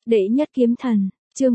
Đệ nhất kiếm thần, chương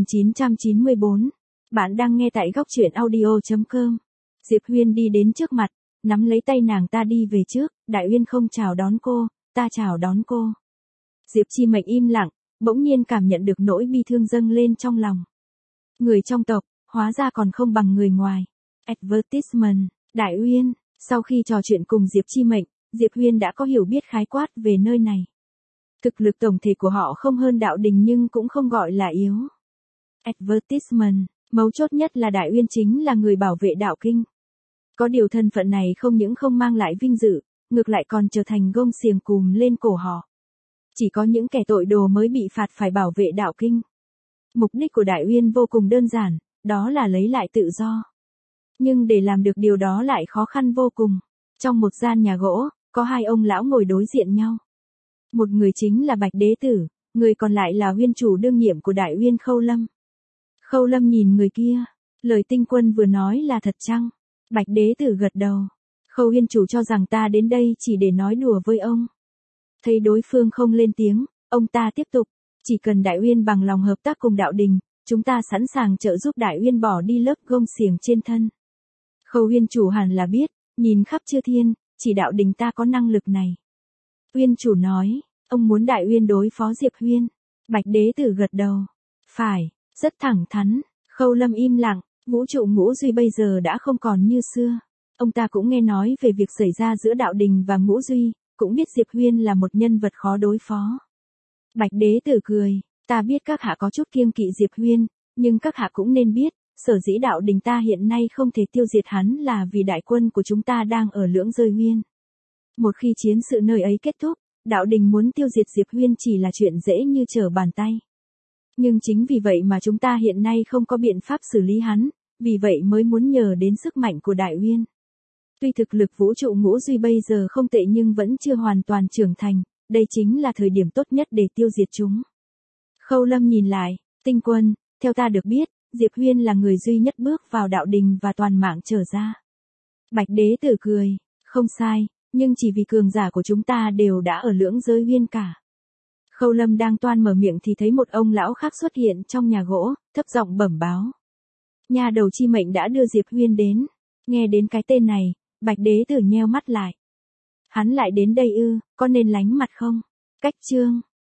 4994. Bạn đang nghe tại góc truyện audio.com. Diệp Huyên đi đến trước mặt, nắm lấy tay nàng ta đi về trước. Đại Uyên không chào đón cô, ta chào đón cô. Diệp Chi Mệnh im lặng, bỗng nhiên cảm nhận được nỗi bi thương dâng lên trong lòng. Người trong tộc, hóa ra còn không bằng người ngoài. Advertisement, Đại Uyên. Sau khi trò chuyện cùng Diệp Chi Mệnh, Diệp Huyên đã có hiểu biết khái quát về nơi này. Thực lực tổng thể của họ không hơn đạo đình nhưng cũng không gọi là yếu. Advertisement, mấu chốt nhất là Đại Uyên chính là người bảo vệ đạo kinh. Có điều thân phận này không những không mang lại vinh dự, ngược lại còn trở thành gông xiềng cùm lên cổ họ. Chỉ có những kẻ tội đồ mới bị phạt phải bảo vệ đạo kinh. Mục đích của Đại Uyên vô cùng đơn giản, đó là lấy lại tự do. Nhưng để làm được điều đó lại khó khăn vô cùng. Trong một gian nhà gỗ, có hai ông lão ngồi đối diện nhau. Một người chính là Bạch Đế Tử, người còn lại là Uyên chủ đương nhiệm của Đại Uyên Khâu Lâm. Khâu Lâm nhìn người kia, lời Tinh Quân vừa nói là thật chăng? Bạch Đế Tử gật đầu. Khâu Uyên chủ cho rằng ta đến đây chỉ để nói đùa với ông. Thấy đối phương không lên tiếng, ông ta tiếp tục, chỉ cần Đại Uyên bằng lòng hợp tác cùng đạo đình, chúng ta sẵn sàng trợ giúp Đại Uyên bỏ đi lớp gông xiềng trên thân. Khâu Uyên chủ hẳn là biết, nhìn khắp chư thiên, chỉ đạo đình ta có năng lực này. Uyên chủ nói, ông muốn Đại Uyên đối phó Diệp Huyên. Bạch Đế Tử gật đầu. Phải, rất thẳng thắn. Khâu Lâm im lặng, vũ trụ Ngũ Duy bây giờ đã không còn như xưa. Ông ta cũng nghe nói về việc xảy ra giữa đạo đình và Ngũ Duy, cũng biết Diệp Huyên là một nhân vật khó đối phó. Bạch Đế Tử cười, ta biết các hạ có chút kiêng kỵ Diệp Huyên, nhưng các hạ cũng nên biết, sở dĩ đạo đình ta hiện nay không thể tiêu diệt hắn là vì đại quân của chúng ta đang ở lưỡng rơi Huyên. Một khi chiến sự nơi ấy kết thúc, đạo đình muốn tiêu diệt Diệp Huyên chỉ là chuyện dễ như trở bàn tay. Nhưng chính vì vậy mà chúng ta hiện nay không có biện pháp xử lý hắn, vì vậy mới muốn nhờ đến sức mạnh của Đại Uyên. Tuy thực lực vũ trụ Ngũ Duy bây giờ không tệ nhưng vẫn chưa hoàn toàn trưởng thành, đây chính là thời điểm tốt nhất để tiêu diệt chúng. Khâu Lâm nhìn lại, Tinh Quân, theo ta được biết, Diệp Huyên là người duy nhất bước vào đạo đình và toàn mạng trở ra. Bạch Đế Tử cười, không sai, nhưng chỉ vì cường giả của chúng ta đều đã ở lưỡng giới Huyên cả. Khâu Lâm đang toan mở miệng thì thấy một ông lão khác xuất hiện trong nhà gỗ, thấp giọng bẩm báo. Nhà đầu Chi Mệnh đã đưa Diệp Huyên đến. Nghe đến cái tên này, Bạch Đế Tử nheo mắt lại. Hắn lại đến đây ư, có nên lánh mặt không? Cách chương.